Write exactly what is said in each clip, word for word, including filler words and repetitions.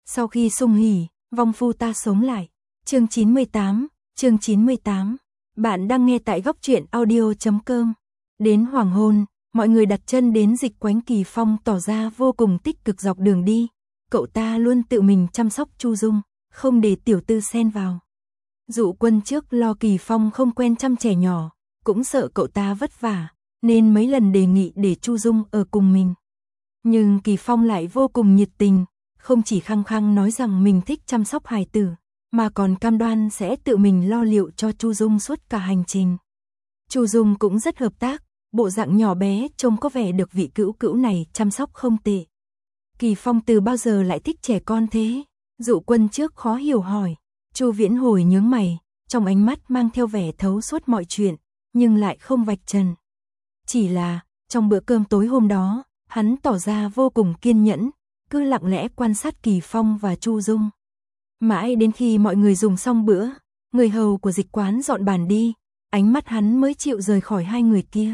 Sau khi sung hỉ, vong phu ta sống lại. Chương chín mươi tám, chương chín mươi tám. Bạn đang nghe tại góc truyện audio chấm com. Đến hoàng hôn, mọi người đặt chân đến Dịch Quánh. Kỳ Phong tỏ ra vô cùng tích cực dọc đường đi. Cậu ta luôn tự mình chăm sóc Chu Dung, không để tiểu tư xen vào. Dụ Quân trước lo Kỳ Phong không quen chăm trẻ nhỏ, cũng sợ cậu ta vất vả, nên mấy lần đề nghị để Chu Dung ở cùng mình. Nhưng Kỳ Phong lại vô cùng nhiệt tình, không chỉ khăng khăng nói rằng mình thích chăm sóc hài tử, mà còn cam đoan sẽ tự mình lo liệu cho Chu Dung suốt cả hành trình. Chu Dung cũng rất hợp tác, bộ dạng nhỏ bé trông có vẻ được vị cữu cữu này chăm sóc không tệ. Kỳ Phong từ bao giờ lại thích trẻ con thế? Dụ Quân trước khó hiểu hỏi. Chu Viễn Hồi nhướng mày, trong ánh mắt mang theo vẻ thấu suốt mọi chuyện, nhưng lại không vạch trần. Chỉ là, trong bữa cơm tối hôm đó, hắn tỏ ra vô cùng kiên nhẫn, cứ lặng lẽ quan sát Kỳ Phong và Chu Dung. Mãi đến khi mọi người dùng xong bữa, người hầu của dịch quán dọn bàn đi, ánh mắt hắn mới chịu rời khỏi hai người kia.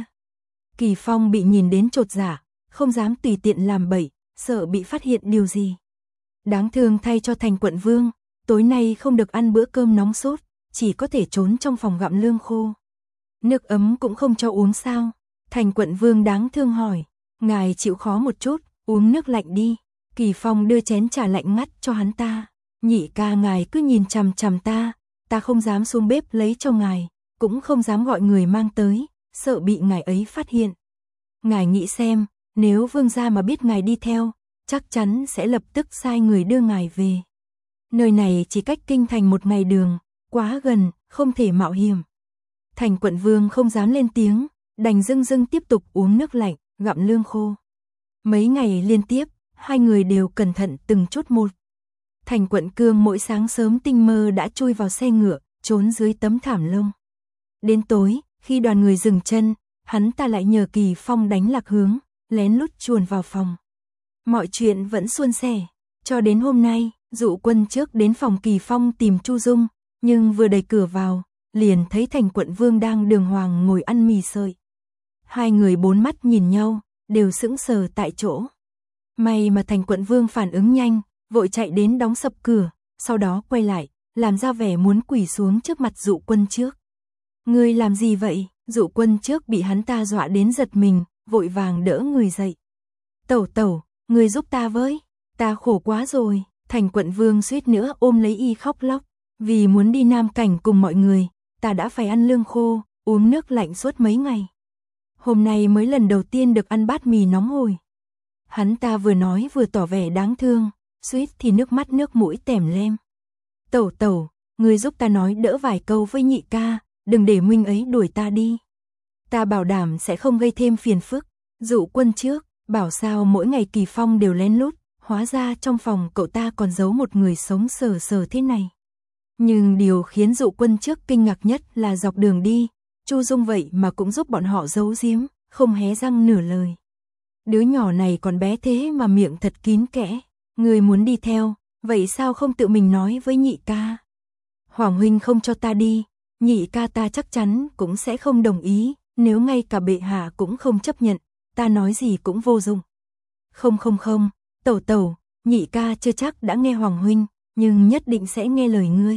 Kỳ Phong bị nhìn đến chột dạ, không dám tùy tiện làm bậy, sợ bị phát hiện điều gì. Đáng thương thay cho Thành Quận Vương, tối nay không được ăn bữa cơm nóng sốt, chỉ có thể trốn trong phòng gặm lương khô. Nước ấm cũng không cho uống sao? Thành Quận Vương đáng thương hỏi. Ngài chịu khó một chút, uống nước lạnh đi. Kỳ Phong đưa chén trà lạnh ngắt cho hắn ta. Nhị ca ngài cứ nhìn chằm chằm ta, ta không dám xuống bếp lấy cho ngài, cũng không dám gọi người mang tới, sợ bị ngài ấy phát hiện. Ngài nghĩ xem, nếu vương gia mà biết ngài đi theo, chắc chắn sẽ lập tức sai người đưa ngài về. Nơi này chỉ cách kinh thành một ngày đường, quá gần, không thể mạo hiểm. Thành Quận Vương không dám lên tiếng, đành dưng dưng tiếp tục uống nước lạnh, gặm lương khô. Mấy ngày liên tiếp, hai người đều cẩn thận từng chút một. Thành Quận Cương mỗi sáng sớm tinh mơ đã chui vào xe ngựa, trốn dưới tấm thảm lông. Đến tối, khi đoàn người dừng chân, hắn ta lại nhờ Kỳ Phong đánh lạc hướng, lén lút chuồn vào phòng. Mọi chuyện vẫn suôn sẻ, cho đến hôm nay, Dụ Quân trước đến phòng Kỳ Phong tìm Chu Dung, nhưng vừa đẩy cửa vào, liền thấy Thành Quận Vương đang đường hoàng ngồi ăn mì sợi. Hai người bốn mắt nhìn nhau, đều sững sờ tại chỗ. May mà Thành Quận Vương phản ứng nhanh, vội chạy đến đóng sập cửa, sau đó quay lại, làm ra vẻ muốn quỳ xuống trước mặt Dụ Quân trước. Ngươi làm gì vậy? Dụ Quân trước bị hắn ta dọa đến giật mình, vội vàng đỡ người dậy. Tẩu tẩu, ngươi giúp ta với, ta khổ quá rồi. Thành Quận Vương suýt nữa ôm lấy y khóc lóc, vì muốn đi Nam Cảnh cùng mọi người, ta đã phải ăn lương khô, uống nước lạnh suốt mấy ngày. Hôm nay mới lần đầu tiên được ăn bát mì nóng hổi. Hắn ta vừa nói vừa tỏ vẻ đáng thương, suýt thì nước mắt nước mũi tèm lem. Tẩu tẩu, ngươi giúp ta nói đỡ vài câu với nhị ca, đừng để huynh ấy đuổi ta đi. Ta bảo đảm sẽ không gây thêm phiền phức. Dụ Quân trước, bảo sao mỗi ngày Kỳ Phong đều lén lút, hóa ra trong phòng cậu ta còn giấu một người sống sờ sờ thế này. Nhưng điều khiến Dụ Quân trước kinh ngạc nhất là dọc đường đi, Chu Dung vậy mà cũng giúp bọn họ giấu giếm, không hé răng nửa lời. Đứa nhỏ này còn bé thế mà miệng thật kín kẽ, người muốn đi theo, vậy sao không tự mình nói với nhị ca? Hoàng huynh không cho ta đi, nhị ca ta chắc chắn cũng sẽ không đồng ý, nếu ngay cả bệ hạ cũng không chấp nhận, ta nói gì cũng vô dụng. Không không không, tẩu tẩu, nhị ca chưa chắc đã nghe Hoàng huynh, nhưng nhất định sẽ nghe lời ngươi.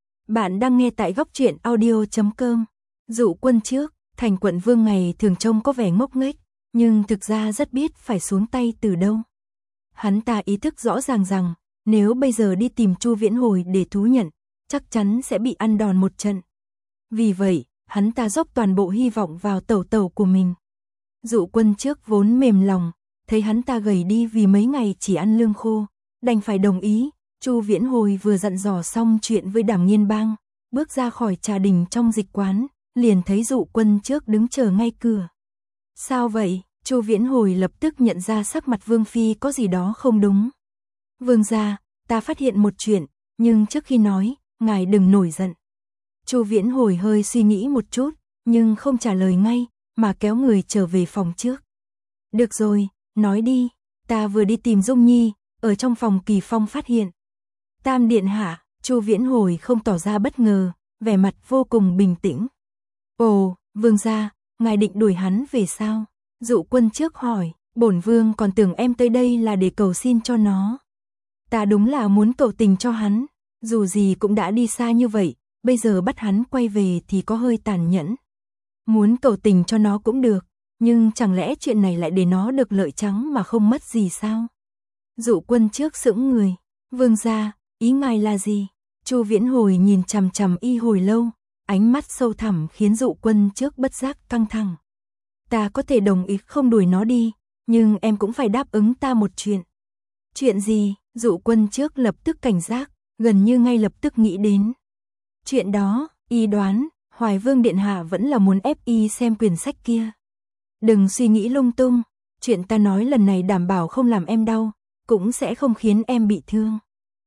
Bạn đang nghe tại góc truyện audio chấm com. Dụ Quân trước, Thành Quận Vương ngày thường trông có vẻ ngốc nghếch, nhưng thực ra rất biết phải xuống tay từ đâu. Hắn ta ý thức rõ ràng rằng, nếu bây giờ đi tìm Chu Viễn Hồi để thú nhận, chắc chắn sẽ bị ăn đòn một trận. Vì vậy, hắn ta dốc toàn bộ hy vọng vào tẩu tẩu của mình. Dụ Quân trước vốn mềm lòng, thấy hắn ta gầy đi vì mấy ngày chỉ ăn lương khô, đành phải đồng ý. Chu Viễn Hồi vừa dặn dò xong chuyện với Đàm Nghiên Bang, bước ra khỏi trà đình trong dịch quán, liền thấy Dụ Quân trước đứng chờ ngay cửa. Sao vậy? Chu Viễn Hồi lập tức nhận ra sắc mặt Vương Phi có gì đó không đúng. Vương gia, ta phát hiện một chuyện, nhưng trước khi nói, ngài đừng nổi giận. Chu Viễn Hồi hơi suy nghĩ một chút, nhưng không trả lời ngay, mà kéo người trở về phòng trước. Được rồi, nói đi, ta vừa đi tìm Dung Nhi, ở trong phòng Kỳ Phong phát hiện. Tam điện hạ, Chu Viễn Hồi không tỏ ra bất ngờ, vẻ mặt vô cùng bình tĩnh. Ồ, vương gia, ngài định đuổi hắn về sao? Dụ Quân trước hỏi, bổn vương còn tưởng em tới đây là để cầu xin cho nó. Ta đúng là muốn cầu tình cho hắn, dù gì cũng đã đi xa như vậy, bây giờ bắt hắn quay về thì có hơi tàn nhẫn. Muốn cầu tình cho nó cũng được, nhưng chẳng lẽ chuyện này lại để nó được lợi trắng mà không mất gì sao? Dụ Quân Trước sững người, vương gia, ý ngài là gì? Chu Viễn Hồi nhìn chằm chằm y hồi lâu, ánh mắt sâu thẳm khiến Dụ Quân Trước bất giác căng thẳng. Ta có thể đồng ý không đuổi nó đi, nhưng em cũng phải đáp ứng ta một chuyện. Chuyện gì? Dụ Quân Trước lập tức cảnh giác, gần như ngay lập tức nghĩ đến. Chuyện đó, y đoán, Hoài Vương Điện Hạ vẫn là muốn ép y xem quyển sách kia. Đừng suy nghĩ lung tung, chuyện ta nói lần này đảm bảo không làm em đau, cũng sẽ không khiến em bị thương.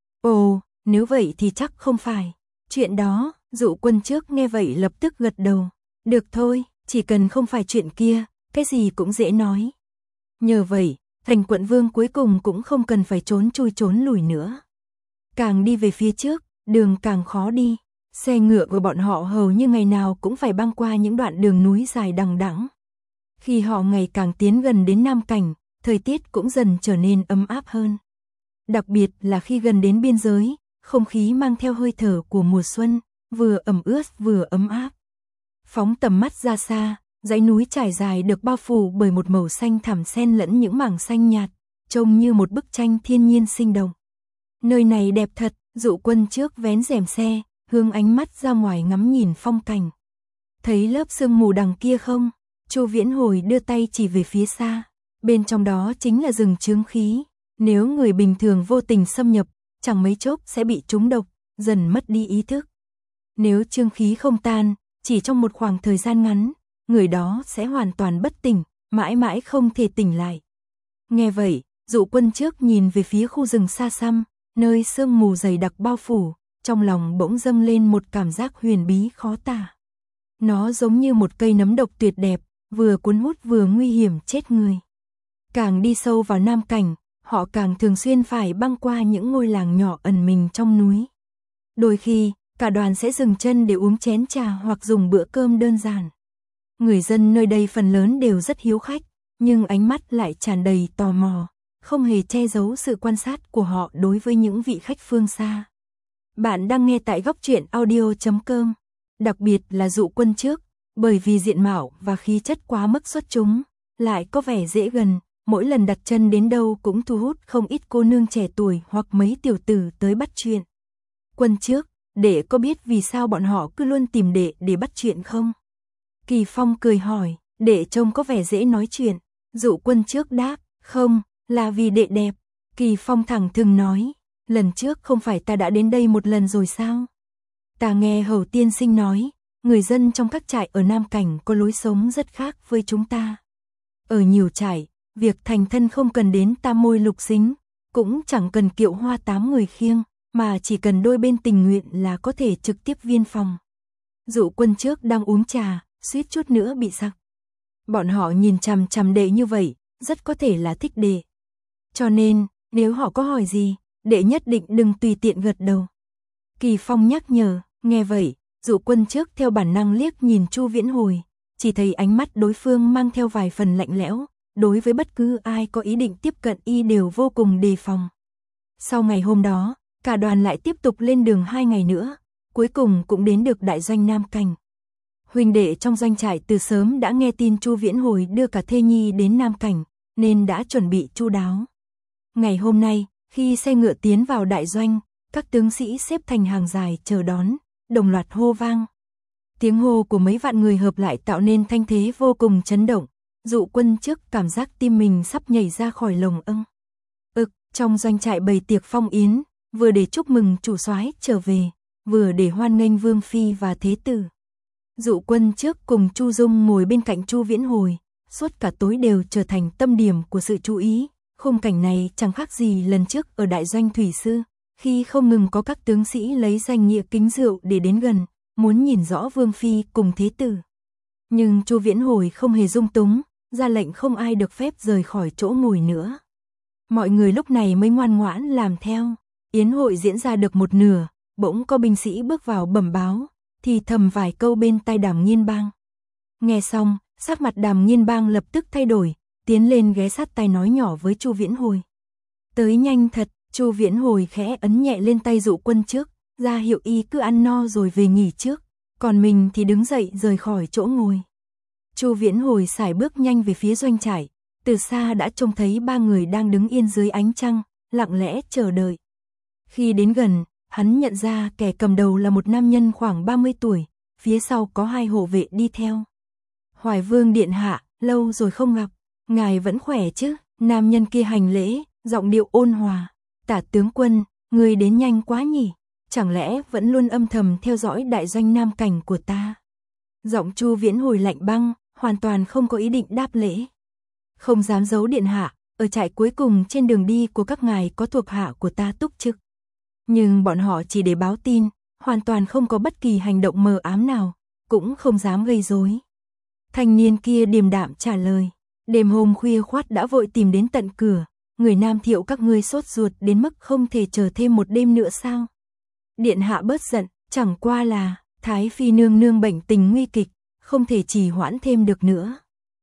Ồ, nếu vậy thì chắc không phải. Chuyện đó, Dụ Quân Trước nghe vậy lập tức gật đầu. Được thôi, chỉ cần không phải chuyện kia, cái gì cũng dễ nói. Nhờ vậy, thành quận vương cuối cùng cũng không cần phải trốn chui trốn lùi nữa. Càng đi về phía trước, đường càng khó đi. Xe ngựa của bọn họ hầu như ngày nào cũng phải băng qua những đoạn đường núi dài đằng đẵng. Khi họ ngày càng tiến gần đến Nam Cảnh, thời tiết cũng dần trở nên ấm áp hơn. Đặc biệt là khi gần đến biên giới, không khí mang theo hơi thở của mùa xuân, vừa ẩm ướt vừa ấm áp. Phóng tầm mắt ra xa, dãy núi trải dài được bao phủ bởi một màu xanh thẳm xen lẫn những mảng xanh nhạt, trông như một bức tranh thiên nhiên sinh động. Nơi này đẹp thật, Dụ Quân Trước vén rèm xe, hướng ánh mắt ra ngoài ngắm nhìn phong cảnh. Thấy lớp sương mù đằng kia không? Chu Viễn Hồi đưa tay chỉ về phía xa. Bên trong đó chính là rừng chướng khí. Nếu người bình thường vô tình xâm nhập, chẳng mấy chốc sẽ bị trúng độc, dần mất đi ý thức. Nếu chướng khí không tan, chỉ trong một khoảng thời gian ngắn, người đó sẽ hoàn toàn bất tỉnh, mãi mãi không thể tỉnh lại. Nghe vậy, Dụ Quân Trước nhìn về phía khu rừng xa xăm, nơi sương mù dày đặc bao phủ, trong lòng bỗng dâng lên một cảm giác huyền bí khó tả. Nó giống như một cây nấm độc tuyệt đẹp, vừa cuốn hút vừa nguy hiểm chết người. Càng đi sâu vào Nam Cảnh, họ càng thường xuyên phải băng qua những ngôi làng nhỏ ẩn mình trong núi. Đôi khi, cả đoàn sẽ dừng chân để uống chén trà hoặc dùng bữa cơm đơn giản. Người dân nơi đây phần lớn đều rất hiếu khách, nhưng ánh mắt lại tràn đầy tò mò, không hề che giấu sự quan sát của họ đối với những vị khách phương xa. Bạn đang nghe tại góc truyện audio chấm com. Đặc biệt là Dụ Quân Trước, bởi vì diện mạo và khí chất quá mức xuất chúng, lại có vẻ dễ gần, mỗi lần đặt chân đến đâu cũng thu hút không ít cô nương trẻ tuổi hoặc mấy tiểu tử tới bắt chuyện. Quân Trước, đệ có biết vì sao bọn họ cứ luôn tìm đệ để bắt chuyện không? Kỳ Phong cười hỏi, đệ trông có vẻ dễ nói chuyện. Dụ Quân Trước đáp, không, là vì đệ đẹp. Kỳ Phong thẳng thừng nói, lần trước không phải ta đã đến đây một lần rồi sao? Ta nghe Hầu tiên sinh nói, người dân trong các trại ở Nam Cảnh có lối sống rất khác với chúng ta. Ở nhiều trại, việc thành thân không cần đến tam môi lục xính, cũng chẳng cần kiệu hoa tám người khiêng, mà chỉ cần đôi bên tình nguyện là có thể trực tiếp viên phòng. Dụ Quân Trước đang uống trà, suýt chút nữa bị sặc. Bọn họ nhìn chằm chằm đệ như vậy, rất có thể là thích đệ. Cho nên, nếu họ có hỏi gì, đệ nhất định đừng tùy tiện gật đầu. Kỳ Phong nhắc nhở, nghe vậy, Dụ Quân Trước theo bản năng liếc nhìn Chu Viễn Hồi, chỉ thấy ánh mắt đối phương mang theo vài phần lạnh lẽo, đối với bất cứ ai có ý định tiếp cận y đều vô cùng đề phòng. Sau ngày hôm đó, cả đoàn lại tiếp tục lên đường hai ngày nữa, cuối cùng cũng đến được đại doanh Nam Cảnh. Huynh đệ trong doanh trại từ sớm đã nghe tin Chu Viễn Hồi đưa cả thê nhi đến Nam Cảnh, nên đã chuẩn bị chu đáo. Ngày hôm nay, khi xe ngựa tiến vào đại doanh, các tướng sĩ xếp thành hàng dài chờ đón, đồng loạt hô vang. Tiếng hô của mấy vạn người hợp lại tạo nên thanh thế vô cùng chấn động. Dụ Quân Trước cảm giác tim mình sắp nhảy ra khỏi lồng ưng. Ực, trong doanh trại bày tiệc phong yến, vừa để chúc mừng chủ soái trở về, vừa để hoan nghênh vương phi và thế tử. Dụ Quân Trước cùng Chu Dung ngồi bên cạnh Chu Viễn Hồi, suốt cả tối đều trở thành tâm điểm của sự chú ý. Khung cảnh này chẳng khác gì lần trước ở đại doanh Thủy Sư, khi không ngừng có các tướng sĩ lấy danh nghĩa kính rượu để đến gần, muốn nhìn rõ vương phi cùng thế tử. Nhưng Chu Viễn Hồi không hề dung túng, ra lệnh không ai được phép rời khỏi chỗ ngồi nữa. Mọi người lúc này mới ngoan ngoãn làm theo. Yến hội diễn ra được một nửa, bỗng có binh sĩ bước vào bẩm báo, thì thầm vài câu bên tai Đàm Nghiên Bang. Nghe xong, sắc mặt Đàm Nghiên Bang lập tức thay đổi, tiến lên ghé sát tai nói nhỏ với Chu Viễn Hồi. Tới nhanh thật, Chu Viễn Hồi khẽ ấn nhẹ lên tay Dụ Quân Trước, ra hiệu y cứ ăn no rồi về nghỉ trước, còn mình thì đứng dậy rời khỏi chỗ ngồi. Chu Viễn Hồi sải bước nhanh về phía doanh trại, từ xa đã trông thấy ba người đang đứng yên dưới ánh trăng, lặng lẽ chờ đợi. Khi đến gần, hắn nhận ra kẻ cầm đầu là một nam nhân khoảng ba mươi tuổi, phía sau có hai hộ vệ đi theo. Hoài Vương điện hạ, lâu rồi không gặp, ngài vẫn khỏe chứ? Nam nhân kia hành lễ, giọng điệu ôn hòa. Tả tướng quân, người đến nhanh quá nhỉ, chẳng lẽ vẫn luôn âm thầm theo dõi đại doanh Nam Cảnh của ta? Giọng Chu Viễn Hồi lạnh băng, hoàn toàn không có ý định đáp lễ. Không dám giấu điện hạ, ở trại cuối cùng trên đường đi của các ngài có thuộc hạ của ta túc trực. Nhưng bọn họ chỉ để báo tin, hoàn toàn không có bất kỳ hành động mờ ám nào, cũng không dám gây rối. Thanh niên kia điềm đạm trả lời, đêm hôm khuya khoắt đã vội tìm đến tận cửa, người Nam Thiệu các ngươi sốt ruột đến mức không thể chờ thêm một đêm nữa sao? Điện hạ bớt giận, chẳng qua là Thái Phi nương nương bệnh tình nguy kịch, không thể trì hoãn thêm được nữa.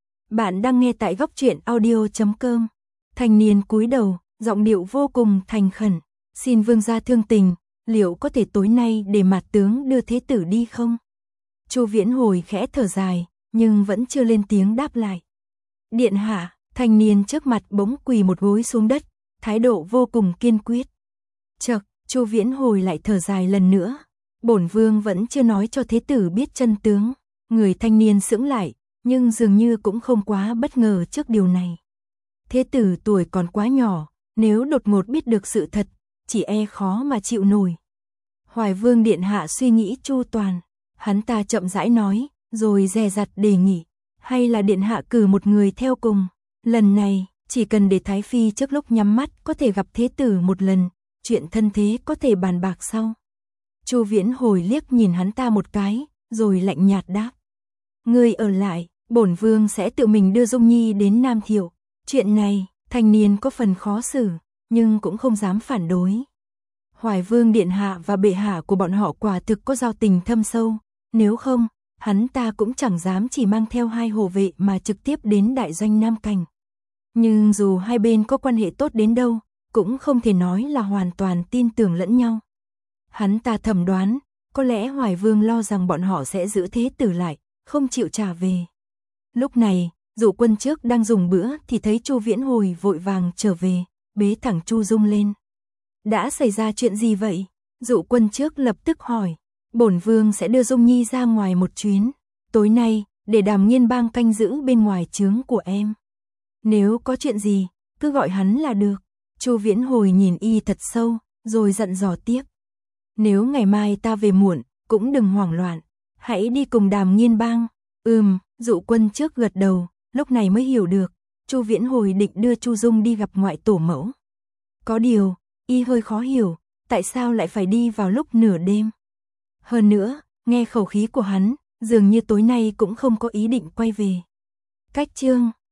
Bạn đang nghe tại góc truyện audio chấm com. Thanh niên cúi đầu, giọng điệu vô cùng thành khẩn, xin vương gia thương tình, liệu có thể tối nay để Mạt tướng đưa thế tử đi không? Chu Viễn Hồi khẽ thở dài, nhưng vẫn chưa lên tiếng đáp lại. Điện hạ, thanh niên trước mặt bỗng quỳ một gối xuống đất, thái độ vô cùng kiên quyết. Chậc, Chu Viễn Hồi lại thở dài lần nữa. Bổn vương vẫn chưa nói cho thế tử biết chân tướng. Người thanh niên sững lại, nhưng dường như cũng không quá bất ngờ trước điều này. Thế tử tuổi còn quá nhỏ, nếu đột ngột biết được sự thật, chỉ e khó mà chịu nổi. Hoài Vương điện hạ suy nghĩ chu toàn, hắn ta chậm rãi nói, rồi dè dặt đề nghị, hay là điện hạ cử một người theo cùng. Lần này, chỉ cần để Thái Phi trước lúc nhắm mắt có thể gặp thế tử một lần, chuyện thân thế có thể bàn bạc sau. Chu Viễn Hồi liếc nhìn hắn ta một cái, rồi lạnh nhạt đáp. Ngươi ở lại, bổn vương sẽ tự mình đưa Dung Nhi đến Nam Thiệu. Chuyện này, thanh niên có phần khó xử, nhưng cũng không dám phản đối. Hoài Vương điện hạ và bệ hạ của bọn họ quả thực có giao tình thâm sâu, nếu không, hắn ta cũng chẳng dám chỉ mang theo hai hộ vệ mà trực tiếp đến đại doanh Nam Cảnh. Nhưng dù hai bên có quan hệ tốt đến đâu, cũng không thể nói là hoàn toàn tin tưởng lẫn nhau. Hắn ta thầm đoán, có lẽ Hoài Vương lo rằng bọn họ sẽ giữ thế tử lại, không chịu trả về. Lúc này, Dụ Quân Trước đang dùng bữa thì thấy Chu Viễn Hồi vội vàng trở về, bế thẳng Chu Dung lên. Đã xảy ra chuyện gì vậy? Dụ Quân Trước lập tức hỏi. Bổn vương sẽ đưa Dung Nhi ra ngoài một chuyến, tối nay, để Đàm Nghiên Bang canh giữ bên ngoài trướng của em. Nếu có chuyện gì, cứ gọi hắn là được. Chu Viễn Hồi nhìn y thật sâu, rồi dặn dò tiếp. Nếu ngày mai ta về muộn, cũng đừng hoảng loạn, hãy đi cùng Đàm Nghiên Bang. Ừm, Dụ Quân Trước gật đầu, lúc này mới hiểu được, Chu Viễn Hồi định đưa Chu Dung đi gặp ngoại tổ mẫu. Có điều, y hơi khó hiểu, tại sao lại phải đi vào lúc nửa đêm. Hơn nữa, nghe khẩu khí của hắn, dường như tối nay cũng không có ý định quay về. Cách chương